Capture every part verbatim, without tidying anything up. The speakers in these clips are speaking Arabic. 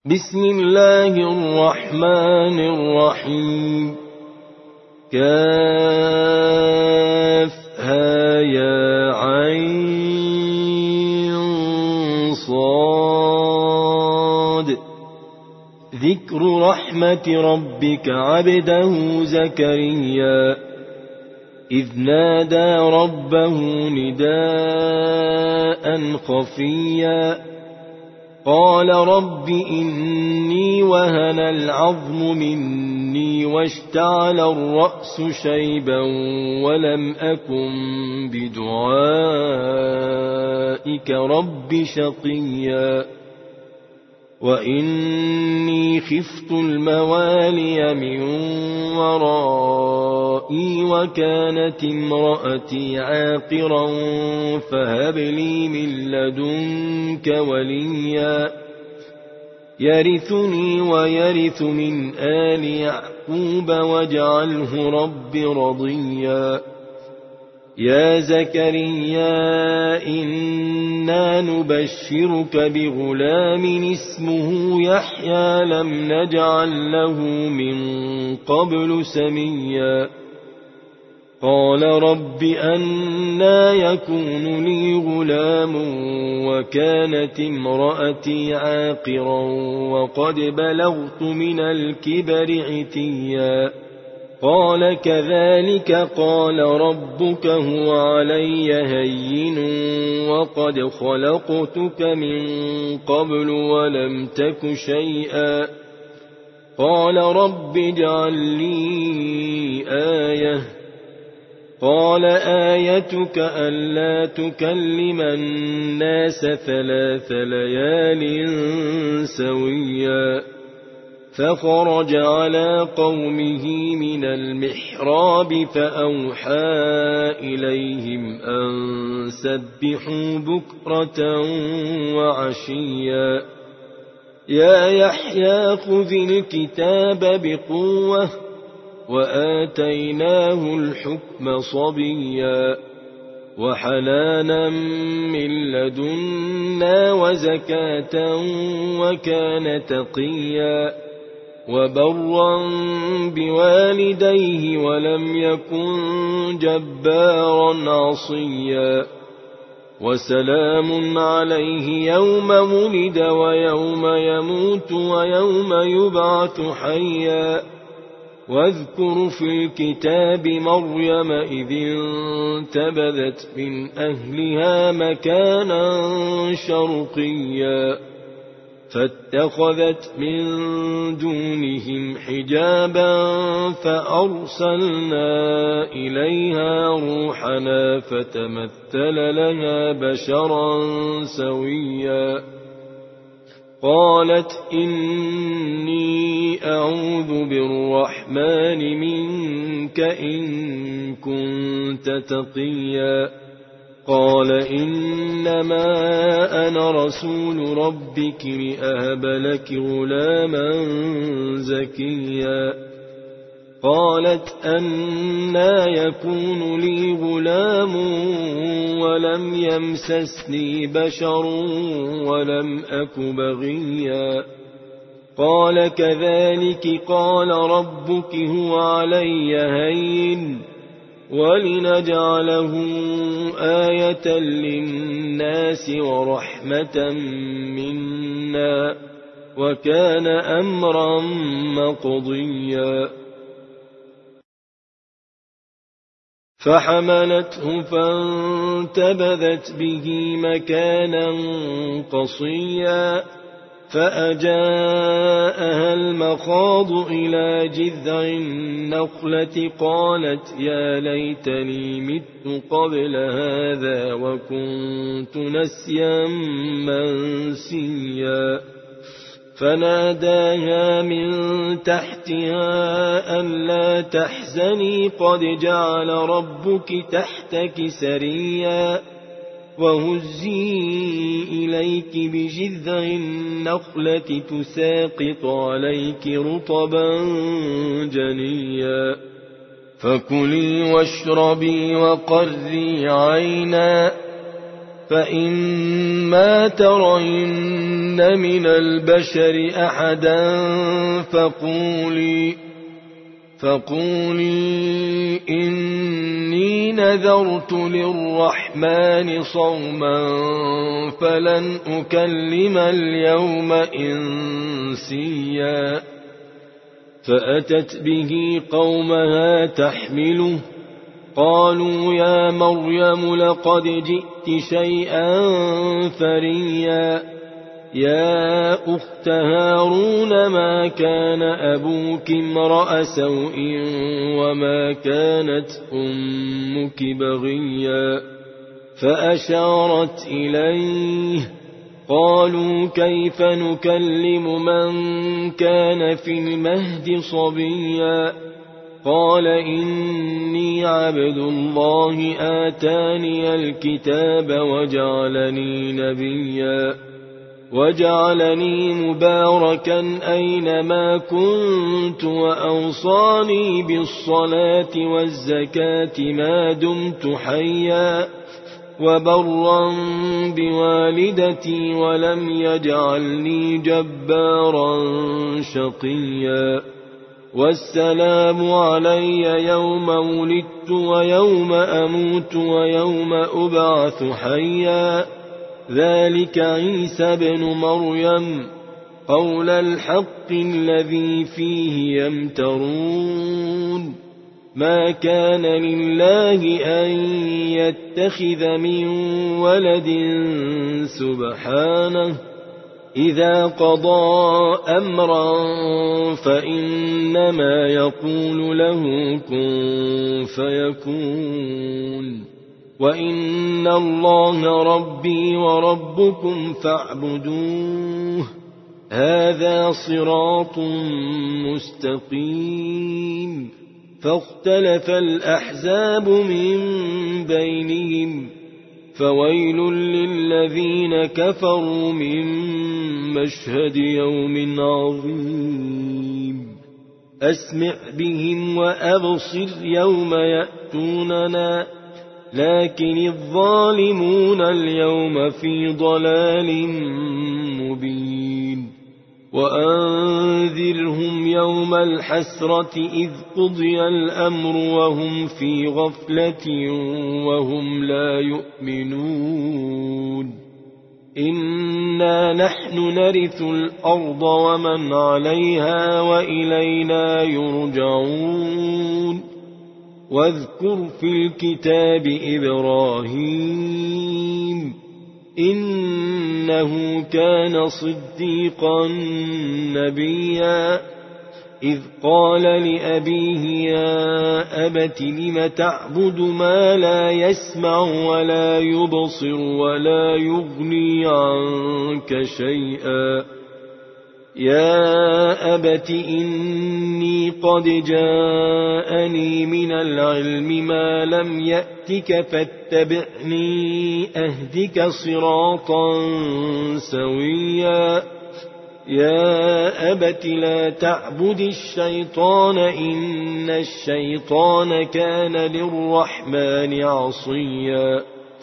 بسم الله الرحمن الرحيم. كافها يا عين صاد. ذكر رحمة ربك عبده زكريا إذ نادى ربه نداء خفيا قال رب إني وهن العظم مني واشتعل الرأس شيبا ولم أكن بدعائك رب شقيا وإني خفت الموالي من ورائي وكانت امرأتي عاقرا فهب لي من لدنك وليا يرثني ويرث من آل يعقوب واجعله رب رضيا. يا زكريا إنا نبشرك بغلام اسمه يحيى لم نجعل له من قبل سميا قال رب أنى يكون لي غلام وكانت امرأتي عاقرا وقد بلغت من الكبر عتيا قال كذلك قال ربك هو علي هين وقد خلقتك من قبل ولم تك شيئا قال رب اجعل لي آية قال آيتك ألا تكلم الناس ثلاث ليال سويا فخرج على قومه من المحراب فأوحى إليهم أن سبحوا بكرة وعشيا يا يحيى خذ الكتاب بقوة وآتيناه الحكم صبيا وحنانا من لدنا وزكاة وكان تقيا وبرا بوالديه ولم يكن جبارا عصيا وسلام عليه يوم ولد ويوم يموت ويوم يبعث حيا واذكر في الكتاب مريم إذ انتبذت من أهلها مكانا شرقيا فاتخذت من دونهم حجابا فأرسلنا إليها روحنا فتمثل لها بشرا سويا قالت إني أعوذ بالرحمن منك إن كنت تقيا قال إنما أنا رسول ربك لأهب لك غلاما زكيا قالت أنى يكون لي غلام ولم يمسسني بشر ولم أك بغيا قال كذلك قال ربك هو علي هين ولنجعله آية للناس ورحمة منا وكان أمرا مقضيا فحملته فانتبذت به مكانا قصيا فأجاءها المخاض إلى جذع النخلة قالت يا ليتني مت قبل هذا وكنت نسيا منسيا فناداها من تحتها ألا تحزني قد جعل ربك تحتك سريا وهزي إليك بجذع النخلة تساقط عليك رطبا جنيا فكلي واشربي وقري عينا فإما ترين من البشر أحدا فقولي فقولي إني نذرت للرحمن صوما فلن أكلم اليوم إنسيا فأتت به قومها تحمله قالوا يا مريم لقد جئت شيئا فريا يا أخت هارون ما كان أبوك امرأ سوء وما كانت أمك بغيا فأشارت إليه قالوا كيف نكلم من كان في المهد صبيا قال إني عبد الله آتاني الكتاب وجعلني نبيا وجعلني مباركا أينما كنت وأوصاني بالصلاة والزكاة ما دمت حيا وبرا بوالدتي ولم يجعلني جبارا شقيا والسلام علي يوم ولدت ويوم أموت ويوم أبعث حيا ذلك عيسى بن مريم قول الحق الذي فيه يمترون ما كان لله أن يتخذ من ولد سبحانه إذا قضى أمرا فإنما يقول له كن فيكون وإن الله ربي وربكم فاعبدوه هذا صراط مستقيم فاختلف الأحزاب من بينهم فويل للذين كفروا من مشهد يوم عظيم أسمع بهم وأبصر يوم يأتوننا لكن الظالمون اليوم في ضلال مبين وأنذرهم يوم الحسرة إذ قضي الأمر وهم في غفلة وهم لا يؤمنون إنا نحن نرث الأرض ومن عليها وإلينا يرجعون واذكر في الكتاب إبراهيم إنه كان صديقا نبيا إذ قال لأبيه يا أبت لم تعبد ما لا يسمع ولا يبصر ولا يغني عنك شيئا يا أبت إني قد جاءني من العلم ما لم يأتك فاتبعني أهدك صراطا سويا يا أبت لا تعبد الشيطان إن الشيطان كان للرحمن عصيا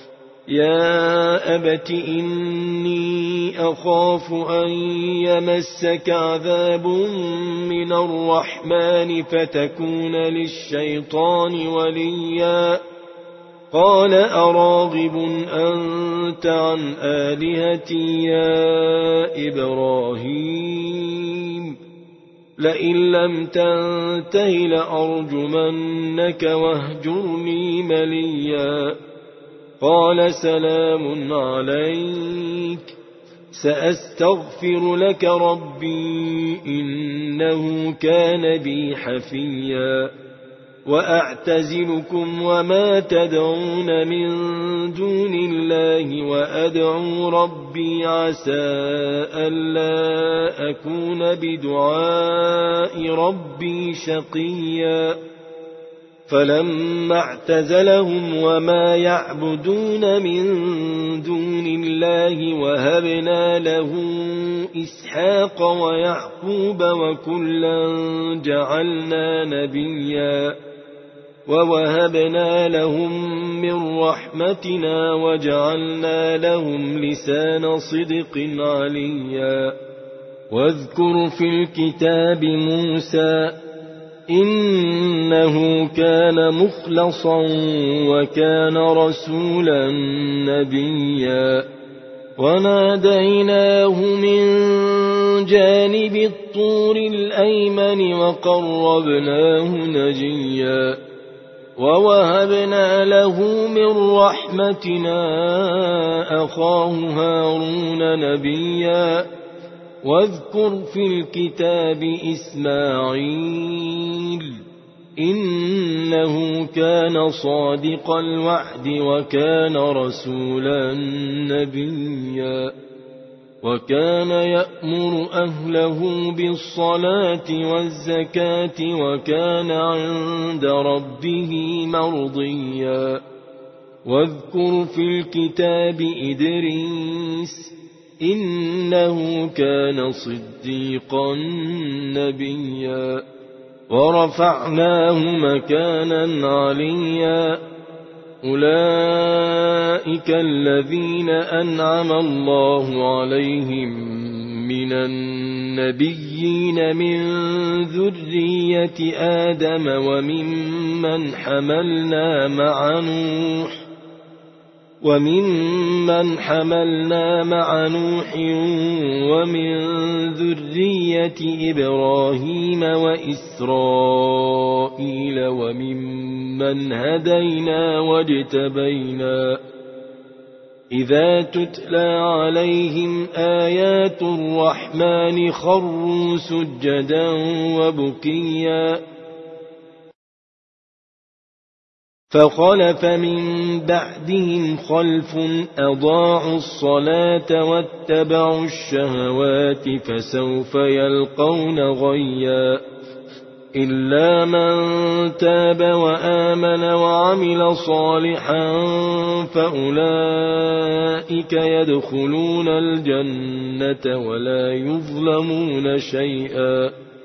يا أبت إني أخاف أن يمسك عذاب من الرحمن فتكون للشيطان وليا قال أراغب أنت عن آلهتي يا إبراهيم لئن لم تنته لأرجمنك واهجرني مليا قال سلام عليك سأستغفر لك ربي إنه كان بي حفيا وأعتزلكم وما تدعون من دون الله وأدعو ربي عسى ألا أكون بدعاء ربي شقيا فلما اعتزلهم وما يعبدون من دون الله وهبنا له إسحاق ويعقوب وكلا جعلنا نبيا ووهبنا لهم من رحمتنا وجعلنا لهم لسان صدق عليا. واذكر في الكتاب موسى إنه كان مخلصا وكان رسولا نبيا. وناديناه من جانب الطور الأيمن وقربناه نجيا. ووهبنا له من رحمتنا أخاه هارون نبيا. واذكر في الكتاب إسماعيل إنه كان صادق الوعد وكان رسولا نبيا. وكان يأمر أهله بالصلاة والزكاة وكان عند ربه مرضيا. واذكر في الكتاب إدريس إنه كان صديقا نبيا. ورفعناه مكانا عليا. أولئك الذين أنعم الله عليهم من النبيين من ذرية آدم وممن حملنا مع نوح وممن حملنا مع نوح ومن ذرية إبراهيم وإسرائيل وممن هدينا واجتبينا. إذا تتلى عليهم آيات الرحمن خروا سجدا وبكيا. فخلف من بعدهم خلف أضاعوا الصلاة واتبعوا الشهوات فسوف يلقون غيا. إلا من تاب وآمن وعمل صالحا فأولئك يدخلون الجنة ولا يظلمون شيئا.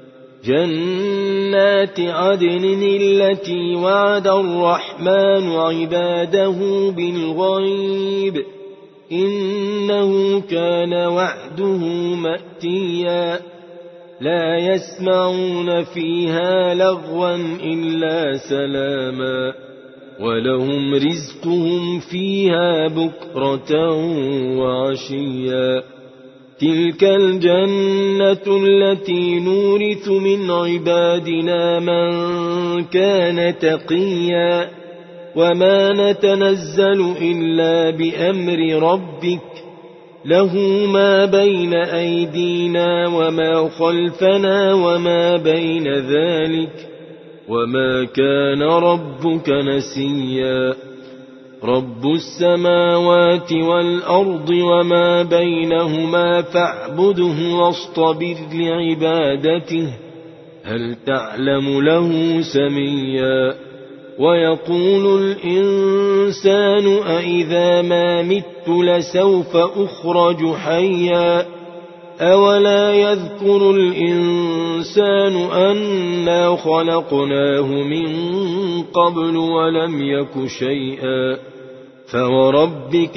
جنات عدن التي وعد الرحمن عباده بالغيب إنه كان وعده مأتيا. لا يسمعون فيها لغوا إلا سلاما ولهم رزقهم فيها بكرة وعشيا. تلك الجنة التي نورث من عبادنا من كان تقيا. وما نتنزل إلا بأمر ربك له ما بين أيدينا وما خلفنا وما بين ذلك وما كان ربك نسيا. رب السماوات والأرض وما بينهما فاعبده واصطبر لعبادته هل تعلم له سميا. ويقول الإنسان أإذا ما مت لسوف أخرج حيا. أولا يذكر الإنسان أنا خلقناه من قبل ولم يك شيئا. فوربك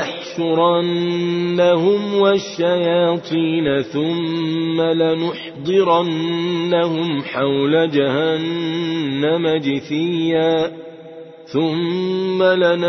لنحشرنهم والشياطين ثم لنحضرنهم حول جهنم جثيا. ثم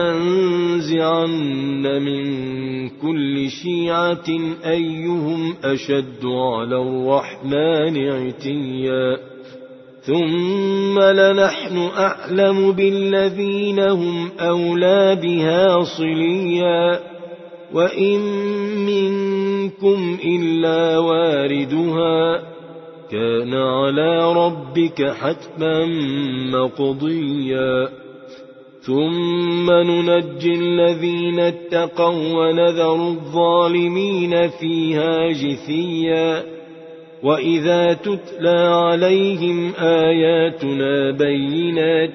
لننزعن من كل شيعة أيهم أشد على الرحمن عتيا. ثم لنحن أعلم بالذين هم أولى بها صليا. وإن منكم إلا واردها كان على ربك حتما مقضيا. ثم ننجي الذين اتقوا ونذر الظالمين فيها جثيا. وإذا تتلى عليهم آياتنا بينات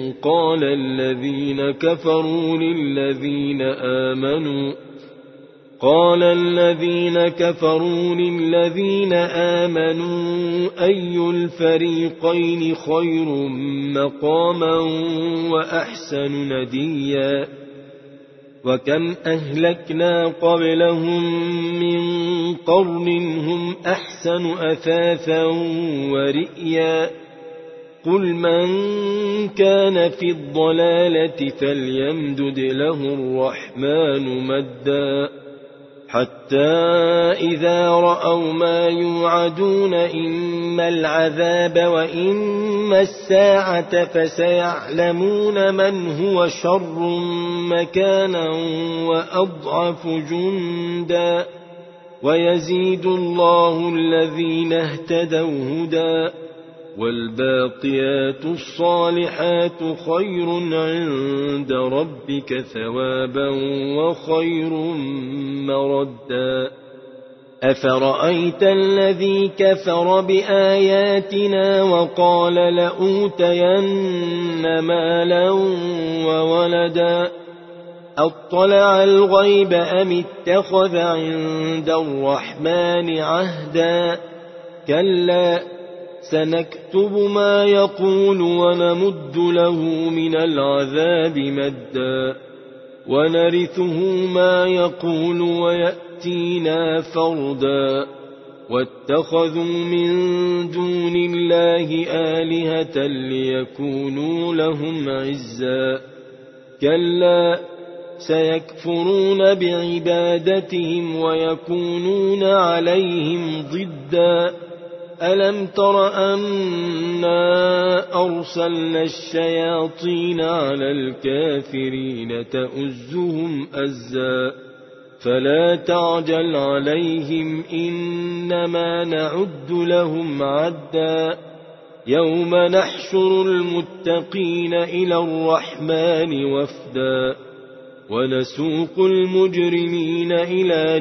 قال الذين كفروا للذين آمنوا قال الذين كفروا للذين آمنوا أي الفريقين خير مقاما وأحسن نديا وكم أهلكنا قبلهم من قرن هم أحسن أثاثا ورئيا قل من كان في الضلالة فليمدد له الرحمن مدا حتى إذا رأوا ما يوعدون إما العذاب وإما الساعة فسيعلمون من هو شر مكانا وأضعف جندا ويزيد الله الذين اهتدوا هدى والباقيات الصالحات خير عند ربك ثوابا وخير مردا أفرأيت الذي كفر بآياتنا وقال لأوتين مالا وولدا أطلع الغيب أم اتخذ عند الرحمن عهدا كلا سنكتب ما يقول ونمد له من العذاب مدا ونرثه ما يقول ويأتينا فردا واتخذوا من دون الله آلهة ليكونوا لهم عزا كلا سيكفرون بعبادتهم ويكونون عليهم ضدا ألم تر أنا أرسلنا الشياطين على الكافرين تؤزهم أزا فلا تعجل عليهم إنما نعد لهم عدا يوم نحشر المتقين إلى الرحمن وفدا ونسوق المجرمين إلى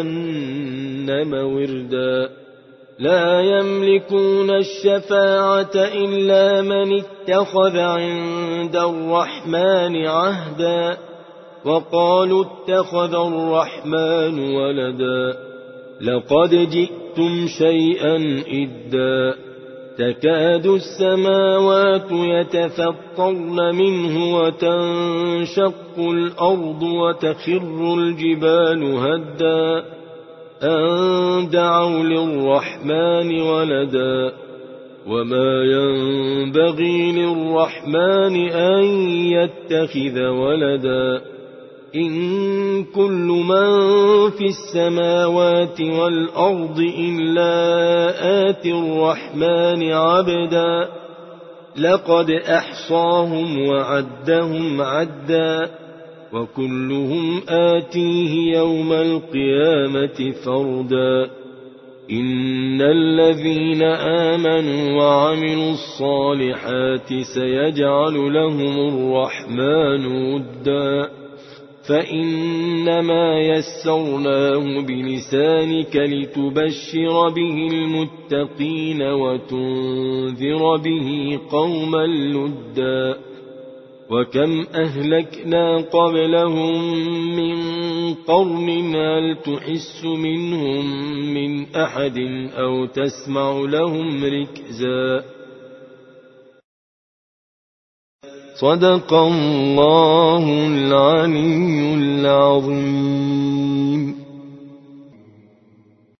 جهنم وردا لا يملكون الشفاعة إلا من اتخذ عند الرحمن عهدا وقالوا اتخذ الرحمن ولدا لقد جئتم شيئا إدا تكاد السماوات يتفطرن منه وتنشق الأرض وتخر الجبال هدا أن دعوا للرحمن ولدا وما ينبغي للرحمن أن يتخذ ولدا إن كل من في السماوات والأرض إلا آتي الرحمن عبدا لقد أحصاهم وعدهم عدا وكلهم آتيه يوم القيامة فردا إن الذين آمنوا وعملوا الصالحات سيجعل لهم الرحمن ودا فإنما يسرناه بلسانك لتبشر به المتقين وتنذر به قوما لدا وكم أهلكنا قبلهم من قرن هل تحس منهم من أحد أو تسمع لهم ركزا صدق الله العلي العظيم.